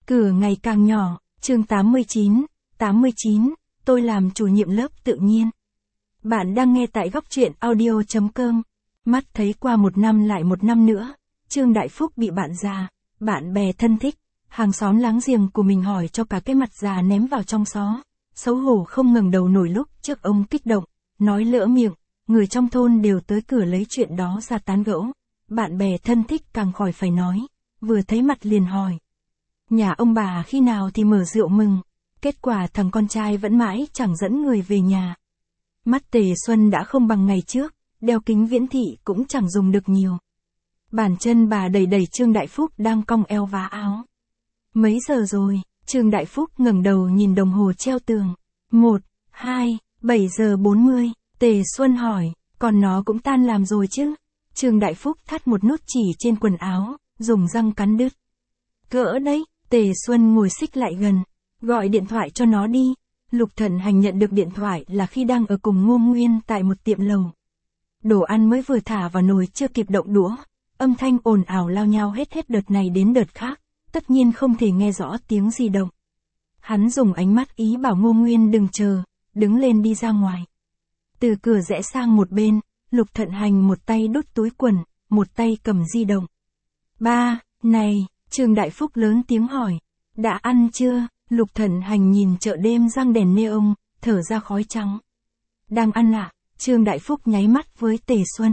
Cửa ngày càng nhỏ, chương 89, tôi làm chủ nhiệm lớp tự nhiên. Bạn đang nghe tại góc truyện audio.com. Mắt thấy qua một năm lại một năm nữa, Trương Đại Phúc bị bạn già, bạn bè thân thích, hàng xóm láng giềng của mình hỏi cho cả cái mặt già ném vào trong xó. Xấu hổ không ngẩng đầu nổi lúc trước ông kích động, nói lỡ miệng, người trong thôn đều tới cửa lấy chuyện đó ra tán gẫu. Bạn bè thân thích càng khỏi phải nói, vừa thấy mặt liền hỏi. Nhà ông bà khi nào thì mở rượu mừng, kết quả thằng con trai vẫn mãi chẳng dẫn người về nhà. Mắt Tề Xuân đã không bằng ngày trước, đeo kính viễn thị cũng chẳng dùng được nhiều. Bàn chân bà đẩy đẩy Trương Đại Phúc đang cong eo vá áo. Mấy giờ rồi? Trương Đại Phúc ngẩng đầu nhìn đồng hồ treo tường. 1, 2, 7 giờ 40. Tề Xuân hỏi, còn nó cũng tan làm rồi chứ? Trương Đại Phúc thắt một nút chỉ trên quần áo, dùng răng cắn đứt. Cỡ đấy, Tề Xuân ngồi xích lại gần, gọi điện thoại cho nó đi. Lục Thận Hành nhận được điện thoại là khi đang ở cùng Ngô Nguyên tại một tiệm lầu. Đồ ăn mới vừa thả vào nồi chưa kịp động đũa, âm thanh ồn ào lao nhau hết đợt này đến đợt khác, tất nhiên không thể nghe rõ tiếng gì động. Hắn dùng ánh mắt ý bảo Ngô Nguyên đừng chờ, đứng lên đi ra ngoài. Từ cửa rẽ sang một bên, Lục Thận Hành một tay đút túi quần, một tay cầm di động. Ba, này, Trương Đại Phúc lớn tiếng hỏi, đã ăn chưa? Lục Thận Hành nhìn chợ đêm răng đèn neon, thở ra khói trắng. Đang ăn ạ? Trương Đại Phúc nháy mắt với Tề Xuân.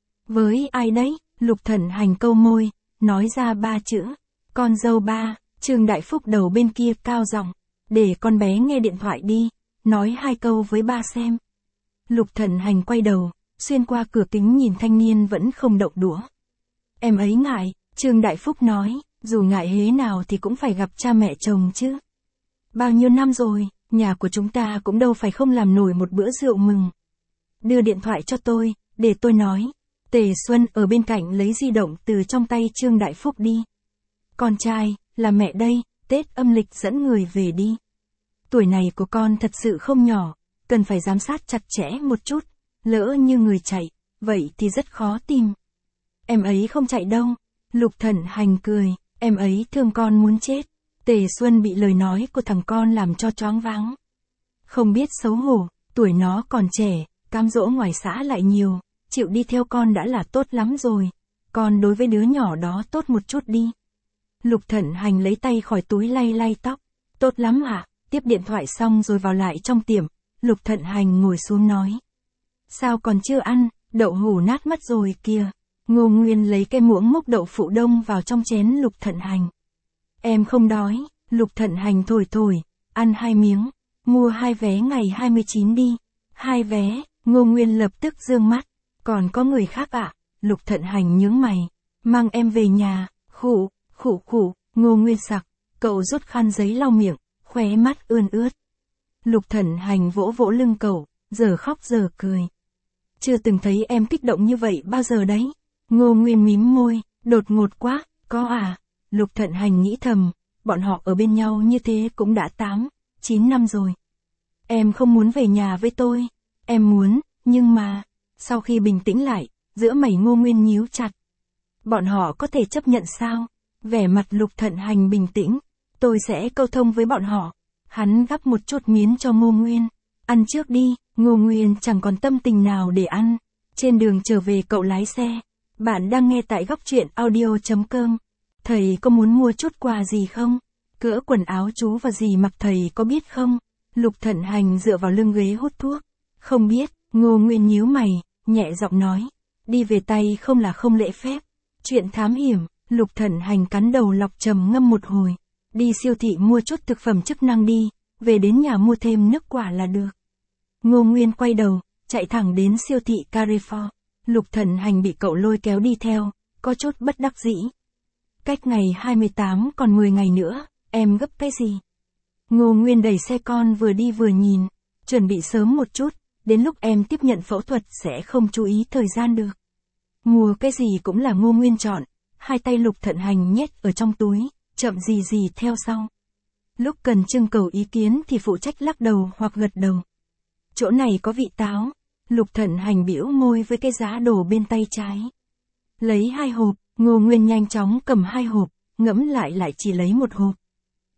Với ai đấy? Lục Thận Hành câu môi, nói ra 3 chữ. Con dâu ba. Trương Đại Phúc đầu bên kia cao giọng, để con bé nghe điện thoại đi, nói 2 câu với ba xem. Lục Thận Hành quay đầu, xuyên qua cửa kính nhìn thanh niên vẫn không động đũa. Em ấy ngại, Trương Đại Phúc nói, dù ngại hế nào thì cũng phải gặp cha mẹ chồng chứ. Bao nhiêu năm rồi, nhà của chúng ta cũng đâu phải không làm nổi một bữa rượu mừng. Đưa điện thoại cho tôi, để tôi nói. Tề Xuân ở bên cạnh lấy di động từ trong tay Trương Đại Phúc đi. Con trai, là mẹ đây, Tết âm lịch dẫn người về đi. Tuổi này của con thật sự không nhỏ, cần phải giám sát chặt chẽ một chút, lỡ như người chạy, vậy thì rất khó tìm. Em ấy không chạy đâu. Lục Thận Hành cười, em ấy thương con muốn chết. Tề Xuân bị lời nói của thằng con làm cho choáng váng. Không biết xấu hổ, tuổi nó còn trẻ, cám dỗ ngoài xã lại nhiều, chịu đi theo con đã là tốt lắm rồi. Con đối với đứa nhỏ đó tốt một chút đi. Lục Thận Hành lấy tay khỏi túi lay lay tóc. Tốt lắm ạ, tiếp điện thoại xong rồi vào lại trong tiệm. Lục Thận Hành ngồi xuống nói. Sao còn chưa ăn, đậu hũ nát mất rồi kìa. Ngô Nguyên lấy cái muỗng múc đậu phụ đông vào trong chén Lục Thận Hành. Em không đói. Lục Thận Hành thổi, ăn 2 miếng, mua 2 vé ngày 29 đi. 2 vé, Ngô Nguyên lập tức giương mắt. Còn có người khác ạ? Lục Thận Hành nhướng mày. Mang em về nhà. Khụ, Ngô Nguyên sặc, cậu rút khăn giấy lau miệng, khóe mắt ươn ướt. Lục Thận Hành vỗ vỗ lưng cậu, giờ khóc giờ cười. Chưa từng thấy em kích động như vậy bao giờ đấy. Ngô Nguyên mím môi, đột ngột quá, có à? Lục Thận Hành nghĩ thầm, bọn họ ở bên nhau như thế cũng đã 8, 9 năm rồi. Em không muốn về nhà với tôi. Em muốn, nhưng mà, sau khi bình tĩnh lại, giữa mày Ngô Nguyên nhíu chặt. Bọn họ có thể chấp nhận sao? Vẻ mặt Lục Thận Hành bình tĩnh, tôi sẽ câu thông với bọn họ. Hắn gắp một chút miến cho Ngô Nguyên. Ăn trước đi. Ngô Nguyên chẳng còn tâm tình nào để ăn. Trên đường trở về cậu lái xe. Bạn đang nghe tại góc truyện audio.com. Thầy có muốn mua chút quà gì không? Cỡ quần áo chú và gì mặc thầy có biết không? Lục Thận Hành dựa vào lưng ghế hút thuốc. Không biết. Ngô Nguyên nhíu mày, nhẹ giọng nói. Đi về tay không là không lễ phép. Chuyện thám hiểm. Lục Thận Hành cắn đầu lọc trầm ngâm một hồi. Đi siêu thị mua chút thực phẩm chức năng đi, về đến nhà mua thêm nước quả là được. Ngô Nguyên quay đầu, chạy thẳng đến siêu thị Carrefour. Lục Thận Hành bị cậu lôi kéo đi theo, có chút bất đắc dĩ. Cách ngày 28 còn 10 ngày nữa, em gấp cái gì? Ngô Nguyên đẩy xe con vừa đi vừa nhìn, chuẩn bị sớm một chút, đến lúc em tiếp nhận phẫu thuật sẽ không chú ý thời gian được. Mua cái gì cũng là Ngô Nguyên chọn, 2 tay Lục Thận Hành nhét ở trong túi, chậm gì theo sau. Lúc cần trưng cầu ý kiến thì phụ trách lắc đầu hoặc gật đầu. Chỗ này có vị táo. Lục Thận Hành bĩu môi với cái giá đồ bên tay trái. Lấy 2 hộp, Ngô Nguyên nhanh chóng cầm 2 hộp, ngẫm lại chỉ lấy 1 hộp.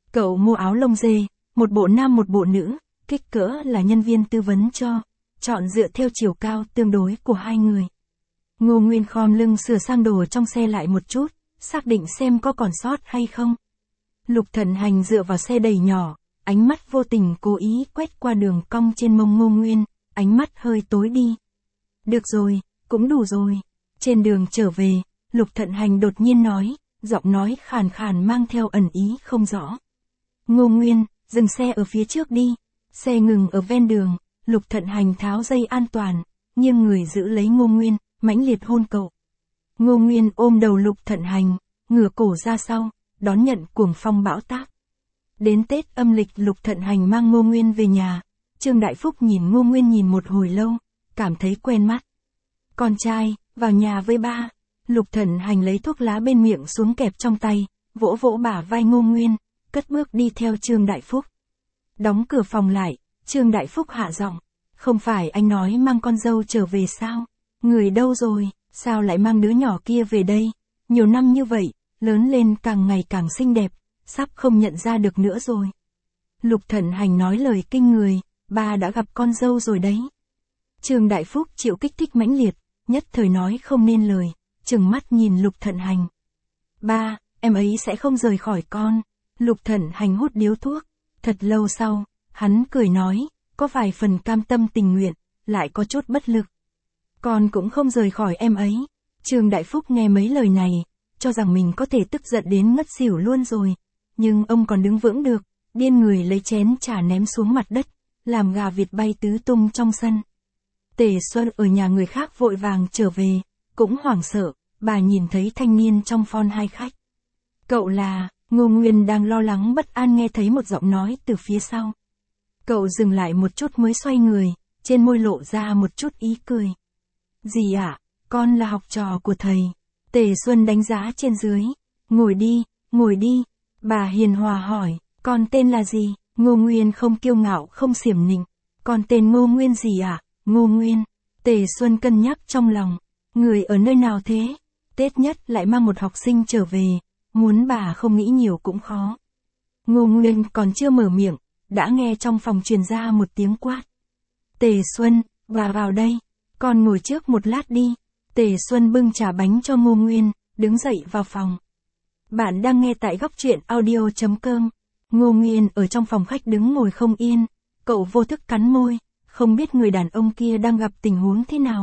Cậu mua áo lông dê, một bộ nam một bộ nữ, kích cỡ là nhân viên tư vấn cho, chọn dựa theo chiều cao tương đối của hai người. Ngô Nguyên khom lưng sửa sang đồ trong xe lại một chút, xác định xem có còn sót hay không. Lục Thận Hành dựa vào xe đầy nhỏ, ánh mắt vô tình cố ý quét qua đường cong trên mông Ngô Nguyên, ánh mắt hơi tối đi. Được rồi, cũng đủ rồi. Trên đường trở về, Lục Thận Hành đột nhiên nói, giọng nói khàn khàn mang theo ẩn ý không rõ. Ngô Nguyên, dừng xe ở phía trước đi. Xe ngừng ở ven đường, Lục Thận Hành tháo dây an toàn, nghiêng người giữ lấy Ngô Nguyên, mãnh liệt hôn cậu. Ngô Nguyên ôm đầu Lục Thận Hành, ngửa cổ ra sau, đón nhận cuồng phong bão táp. Đến Tết âm lịch Lục Thận Hành mang Ngô Nguyên về nhà, Trương Đại Phúc nhìn Ngô Nguyên nhìn một hồi lâu, cảm thấy quen mắt. Con trai, vào nhà với ba. Lục Thận Hành lấy thuốc lá bên miệng xuống kẹp trong tay, vỗ vỗ bả vai Ngô Nguyên, cất bước đi theo Trương Đại Phúc. Đóng cửa phòng lại, Trương Đại Phúc hạ giọng, không phải anh nói mang con dâu trở về sao? Người đâu rồi, sao lại mang đứa nhỏ kia về đây? Nhiều năm như vậy, lớn lên càng ngày càng xinh đẹp, sắp không nhận ra được nữa rồi. Lục Thận Hành nói lời kinh người, ba đã gặp con dâu rồi đấy. Trương Đại Phúc chịu kích thích mãnh liệt, nhất thời nói không nên lời, trừng mắt nhìn Lục Thận Hành. Ba, em ấy sẽ không rời khỏi con. Lục Thận Hành hút điếu thuốc, thật lâu sau, hắn cười nói, có vài phần cam tâm tình nguyện, lại có chút bất lực. Con cũng không rời khỏi em ấy. Trương Đại Phúc nghe mấy lời này, cho rằng mình có thể tức giận đến ngất xỉu luôn rồi, nhưng ông còn đứng vững được, điên người lấy chén trà ném xuống mặt đất, làm gà vịt bay tứ tung trong sân. Tề Xuân ở nhà người khác vội vàng trở về, cũng hoảng sợ, bà nhìn thấy thanh niên trong phone hai khách. Cậu là, Ngô Nguyên đang lo lắng bất an nghe thấy một giọng nói từ phía sau. Cậu dừng lại một chút mới xoay người, trên môi lộ ra một chút ý cười. Gì ạ, con là học trò của thầy. Tề Xuân đánh giá trên dưới. Ngồi đi, bà hiền hòa hỏi, con tên là gì? Ngô Nguyên không kiêu ngạo không xiểm nịnh. Con tên Ngô Nguyên gì ạ? Ngô Nguyên. Tề Xuân cân nhắc trong lòng. Người ở nơi nào thế? Tết nhất lại mang một học sinh trở về, muốn bà không nghĩ nhiều cũng khó. Ngô Nguyên còn chưa mở miệng, đã nghe trong phòng truyền ra một tiếng quát. Tề Xuân, bà vào đây, con ngồi trước một lát đi. Tề Xuân bưng trà bánh cho Ngô Nguyên, đứng dậy vào phòng. Bạn đang nghe tại góc truyện audio.com. Ngô Nguyên ở trong phòng khách đứng ngồi không yên, cậu vô thức cắn môi, không biết người đàn ông kia đang gặp tình huống thế nào.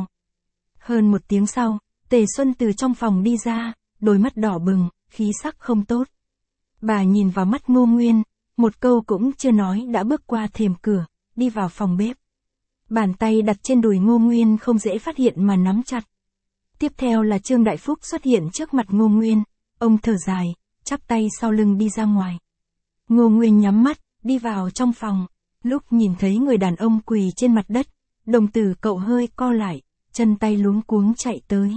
Hơn một tiếng sau, Tề Xuân từ trong phòng đi ra, đôi mắt đỏ bừng, khí sắc không tốt. Bà nhìn vào mắt Ngô Nguyên, một câu cũng chưa nói đã bước qua thềm cửa, đi vào phòng bếp. Bàn tay đặt trên đùi Ngô Nguyên không dễ phát hiện mà nắm chặt. Tiếp theo là Trương Đại Phúc xuất hiện trước mặt Ngô Nguyên, ông thở dài, chắp tay sau lưng đi ra ngoài. Ngô Nguyên nhắm mắt, đi vào trong phòng, lúc nhìn thấy người đàn ông quỳ trên mặt đất, đồng tử cậu hơi co lại, chân tay luống cuống chạy tới.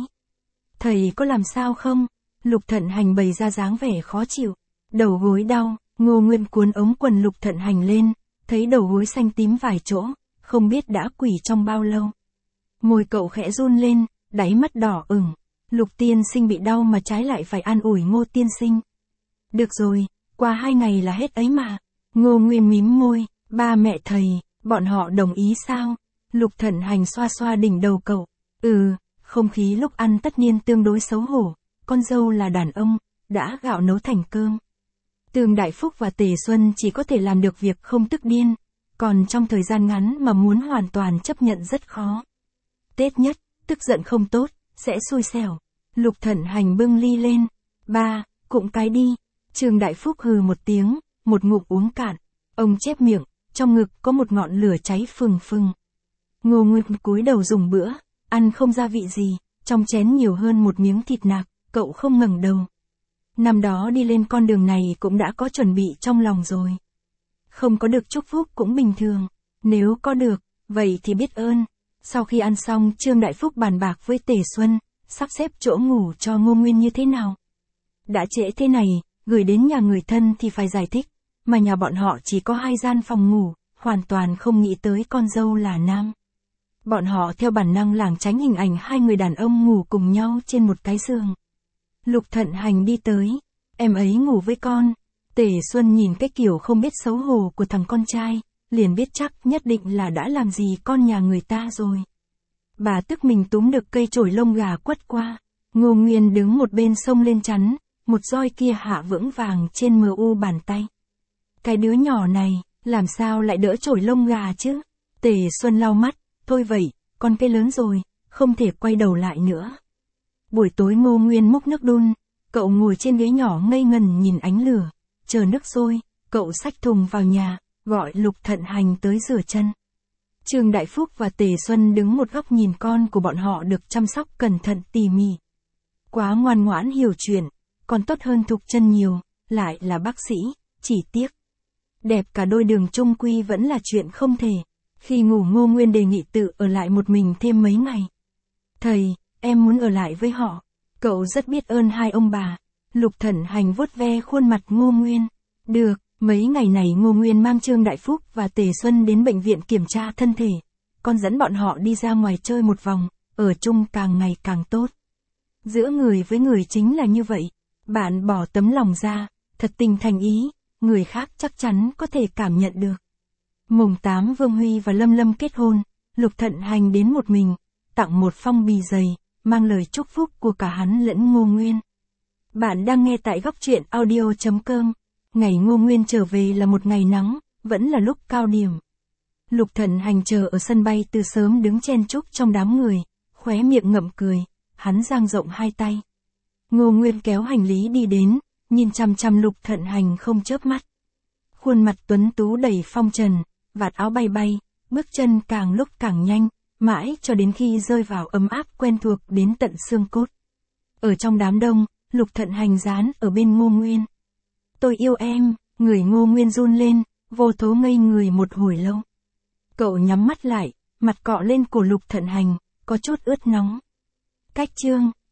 Thầy có làm sao không? Lục Thận Hành bày ra dáng vẻ khó chịu, đầu gối đau, Ngô Nguyên cuốn ống quần Lục Thận Hành lên, thấy đầu gối xanh tím vài chỗ, không biết đã quỳ trong bao lâu. Môi cậu khẽ run lên, đáy mắt đỏ ửng. Lục tiên sinh bị đau mà trái lại phải an ủi Ngô tiên sinh. Được rồi, qua 2 ngày là hết ấy mà. Ngô Nguyên mím môi, ba mẹ thầy, bọn họ đồng ý sao? Lục Thận Hành xoa xoa đỉnh đầu cậu. Không khí lúc ăn tất nhiên tương đối xấu hổ, con dâu là đàn ông, đã gạo nấu thành cơm. Trương Đại Phúc và Tề Xuân chỉ có thể làm được việc không tức điên, còn trong thời gian ngắn mà muốn hoàn toàn chấp nhận rất khó. Tết nhất, tức giận không tốt, sẽ xui xẻo. Lục Thận Hành bưng ly lên. Ba, cụm cái đi. Trương Đại Phúc hừ một tiếng, một ngụm uống cạn. Ông chép miệng, trong ngực có một ngọn lửa cháy phừng phừng. Ngô Nguyên cúi đầu dùng bữa, ăn không gia vị gì, trong chén nhiều hơn một miếng thịt nạc, cậu không ngẩng đầu. Năm đó đi lên con đường này cũng đã có chuẩn bị trong lòng rồi. Không có được chúc phúc cũng bình thường, nếu có được, vậy thì biết ơn. Sau khi ăn xong, Trương Đại Phúc bàn bạc với Tề Xuân, sắp xếp chỗ ngủ cho Ngô Nguyên như thế nào. Đã trễ thế này, gửi đến nhà người thân thì phải giải thích, mà nhà bọn họ chỉ có 2 gian phòng ngủ, hoàn toàn không nghĩ tới con dâu là nam. Bọn họ theo bản năng lảng tránh hình ảnh 2 người đàn ông ngủ cùng nhau trên một cái giường. Lục Thận Hành đi tới, em ấy ngủ với con. Tề Xuân nhìn cái kiểu không biết xấu hổ của thằng con trai, liền biết chắc nhất định là đã làm gì con nhà người ta rồi. Bà tức mình túm được cây chổi lông gà quất qua, Ngô Nguyên đứng một bên xông lên chắn, một roi kia hạ vững vàng trên mu bàn tay. Cái đứa nhỏ này, làm sao lại đỡ chổi lông gà chứ? Tề Xuân lau mắt, thôi vậy, con cây lớn rồi, không thể quay đầu lại nữa. Buổi tối Ngô Nguyên múc nước đun, cậu ngồi trên ghế nhỏ ngây ngần nhìn ánh lửa, chờ nước sôi, cậu xách thùng vào nhà, gọi Lục Thận Hành tới rửa chân. Trương Đại Phúc và Tề Xuân đứng một góc nhìn con của bọn họ được chăm sóc cẩn thận tỉ mỉ. Quá ngoan ngoãn hiểu chuyện, còn tốt hơn Thục Chân nhiều, lại là bác sĩ, chỉ tiếc. Đẹp cả đôi đường chung quy vẫn là chuyện không thể. Khi ngủ Ngô Nguyên đề nghị tự ở lại một mình thêm mấy ngày. Thầy, em muốn ở lại với họ. Cậu rất biết ơn hai ông bà. Lục Thận Hành vuốt ve khuôn mặt Ngô Nguyên. Được, mấy ngày này Ngô Nguyên mang Trương Đại Phúc và Tề Xuân đến bệnh viện kiểm tra thân thể. Con dẫn bọn họ đi ra ngoài chơi một vòng, ở chung càng ngày càng tốt. Giữa người với người chính là như vậy. Bạn bỏ tấm lòng ra, thật tình thành ý, người khác chắc chắn có thể cảm nhận được. Mùng 8 Vương Huy và Lâm Lâm kết hôn, Lục Thận Hành đến một mình, tặng một phong bì dày, mang lời chúc phúc của cả hắn lẫn Ngô Nguyên. Bạn đang nghe tại góc truyện audio.com. Ngày Ngô Nguyên trở về là một ngày nắng, vẫn là lúc cao điểm. Lục Thận Hành chờ ở sân bay từ sớm đứng chen chúc trong đám người, khóe miệng ngậm cười, hắn dang rộng hai tay. Ngô Nguyên kéo hành lý đi đến, nhìn chằm chằm Lục Thận Hành không chớp mắt. Khuôn mặt tuấn tú đầy phong trần, vạt áo bay bay, bước chân càng lúc càng nhanh, mãi cho đến khi rơi vào ấm áp quen thuộc đến tận xương cốt. Ở trong đám đông, Lục Thận Hành dán ở bên Ngô Nguyên. Tôi yêu em, người Ngô Nguyên run lên, vô thố ngây người một hồi lâu. Cậu nhắm mắt lại, mặt cọ lên cổ Lục Thận Hành, có chút ướt nóng. Cách chương